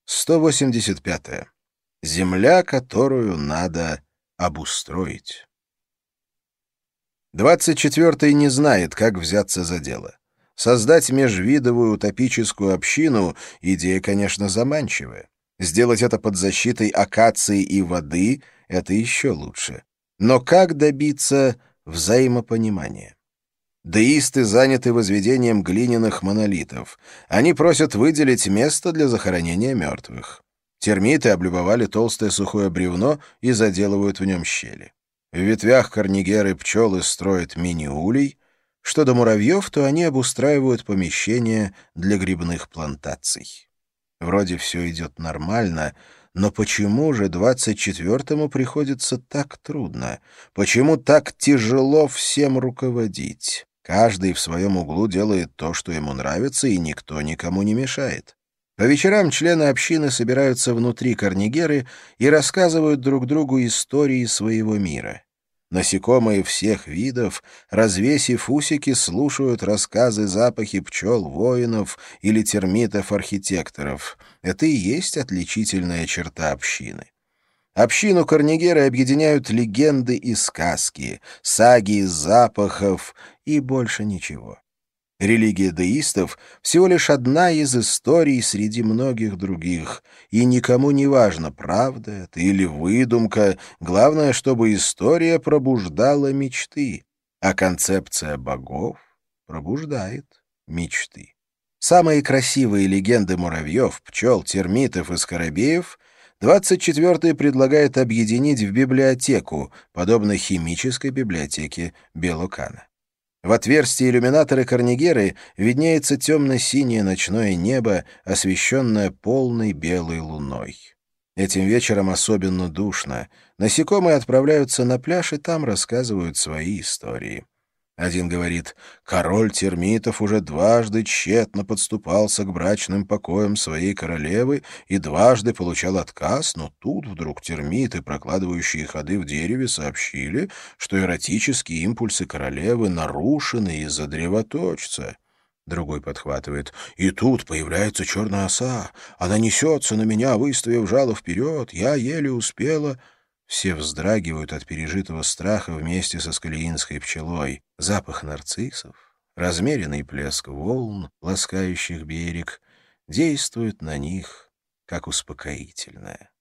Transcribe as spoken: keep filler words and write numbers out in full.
сто восемьдесят пятое. Земля, которую надо обустроить. Двадцать четвертый не знает, как взяться за дело. Создать межвидовую утопическую общину — идея, конечно, заманчивая. Сделать это под защитой акации и воды — это еще лучше. Но как добиться взаимопонимания? Деисты заняты возведением глиняных монолитов. Они просят выделить место для захоронения мертвых. Термиты облюбовали толстое сухое бревно и заделывают в нем щели. В ветвях корнигеры пчелы строят мини-улей. Что до муравьев, то они обустраивают помещения для грибных плантаций. Вроде все идет нормально, но почему же двадцать четвертому приходится так трудно? Почему так тяжело всем руководить? Каждый в своем углу делает то, что ему нравится, и никто никому не мешает. По вечерам члены общины собираются внутри корнигеры и рассказывают друг другу истории своего мира. Насекомые всех видов, развесив усики, слушают рассказы запахи пчел-воинов или термитов-архитекторов. Это и есть отличительная черта общины. Общину корнигеры объединяют легенды и сказки, саги из запахов и больше ничего. Религия деистов — всего лишь одна из историй среди многих других, и никому не важно, правда это или выдумка, главное, чтобы история пробуждала мечты, а концепция богов пробуждает мечты. Самые красивые легенды муравьев, пчел, термитов и скоробеев двадцать четвёртый предлагает объединить в библиотеку, подобно химической библиотеке Белокана. В отверстии иллюминатора корнигеры виднеется темно-синее ночное небо, освещенное полной белой луной. Этим вечером особенно душно. Насекомые отправляются на пляж и там рассказывают свои истории. Один говорит: «Король термитов уже дважды тщетно подступался к брачным покоям своей королевы и дважды получал отказ, но тут вдруг термиты, прокладывающие ходы в дереве, сообщили, что эротические импульсы королевы нарушены из-за древоточца». Другой подхватывает: «И тут появляется черная оса. Она несется на меня, выставив жало вперед. Я еле успела...» Все вздрагивают от пережитого страха вместе со скалиинской пчелой. Запах нарциссов, размеренный плеск волн, ласкающих берег, действует на них как успокоительное.